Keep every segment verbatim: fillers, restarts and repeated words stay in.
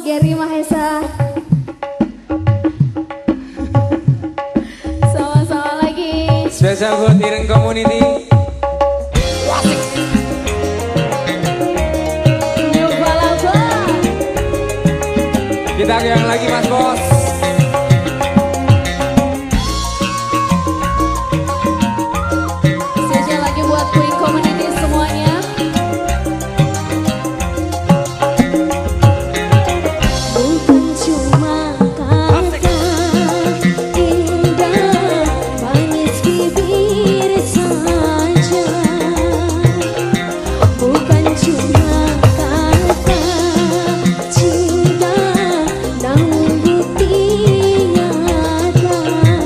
Gary Mahesa. Sama-sama lagi. Spesial buat Ireng Community. Wasik. Kita yang lagi Mas Bos. Spesial lagi buat Queen Community semuanya. Bukan cuma kata indah manis bibir saja. Bukan cuma kata cinta namun bukti nyata.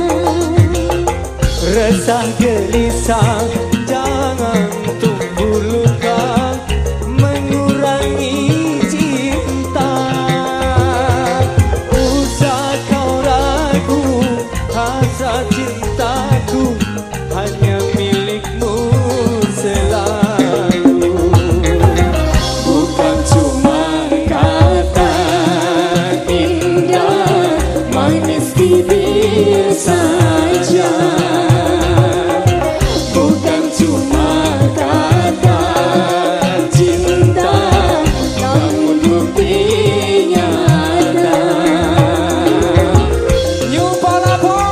Resah gelisah jangan tumbuh luka mengurangi cinta. Usah kau ragu hasrat cintaku hanya milikmu selalu. Bukan cuma kata indah manis bibir saja. Bukan cuma kata cinta namun bukti nyata. New Palapa.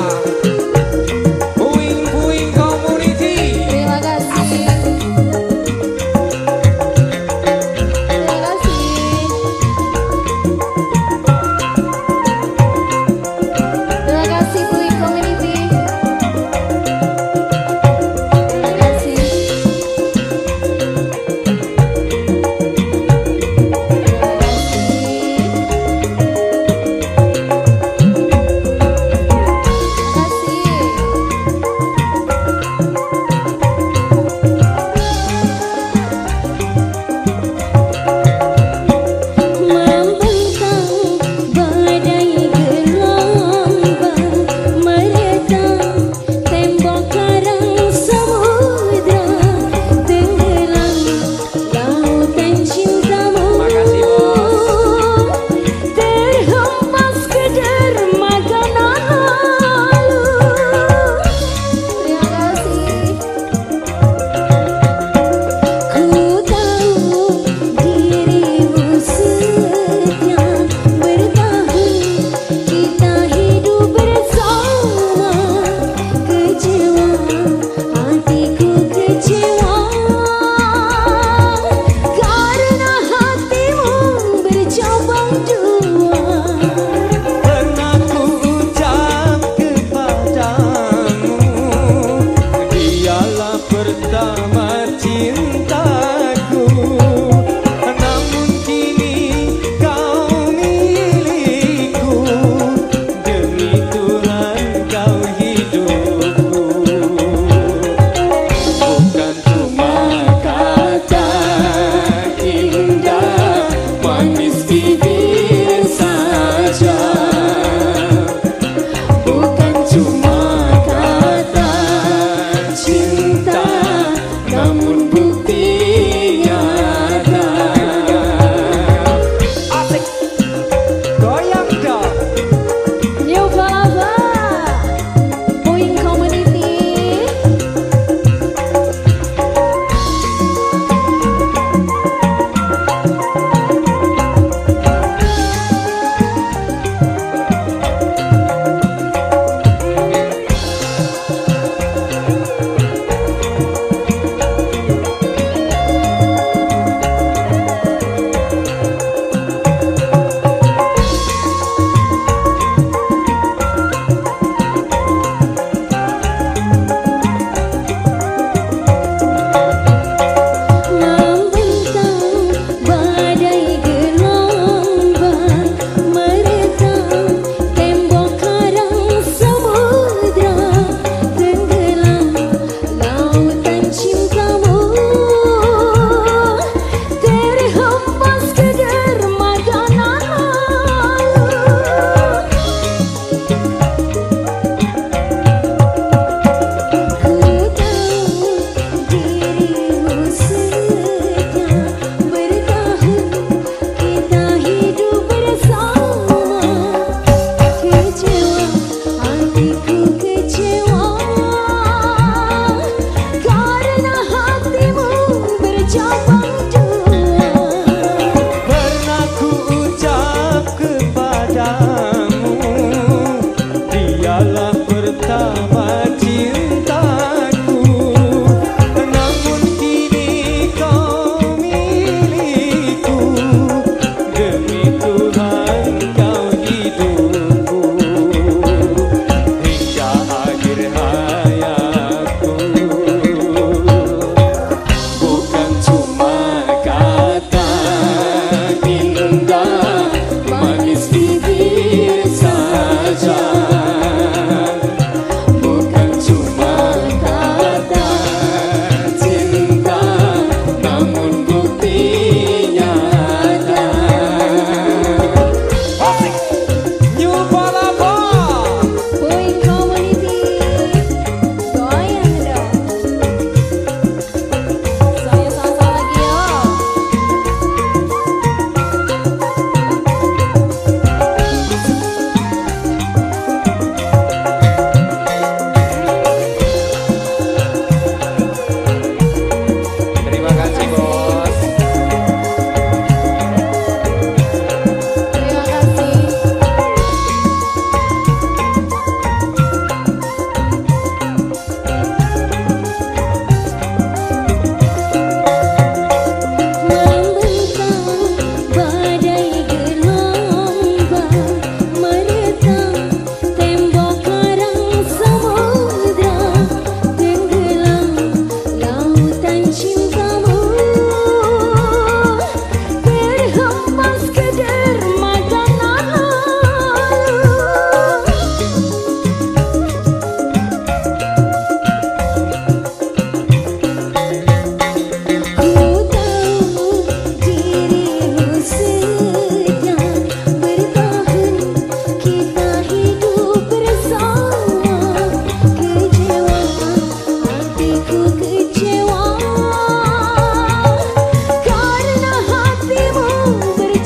Puing-puing Community. Terima kasih. Terima kasih. Terima kasih Queen Community. Terima kasih.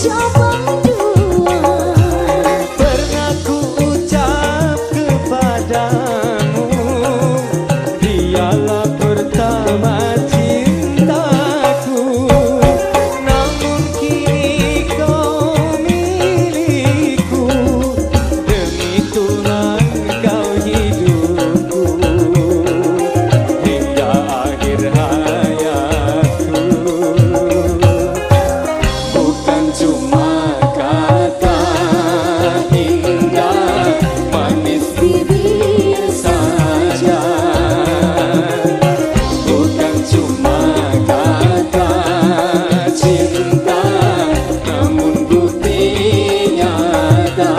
coba dua. Pernah ku ucap kepadamu, dialah pertama cintaku. Namun kini kau milikku, demi Tuhan kau hidupku hingga akhir hayatku. Bukan cuma kata indah manis bibir saja, bukan cuma kata cinta, namun bukti nyata.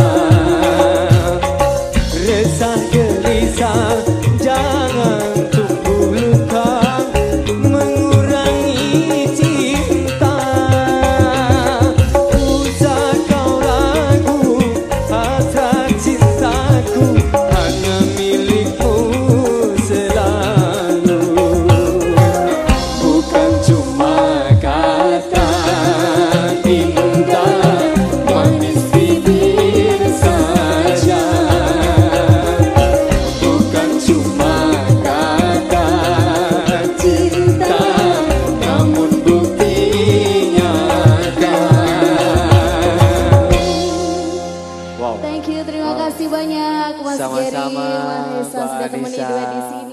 Resah gelisah jangan tumbuh luka, mengurangi cinta. Usah kau ragu, hasrat cintaku hanya milikmu selalu. Bukan cuma kata indah manis bibir saja, bukan cuma kata cinta, namun bukti nyata. Wow. Thank you, terima kasih banyak Mas Geri, Sama-sama, Mahesa Mbak sudah temani Anissa. duet di sini.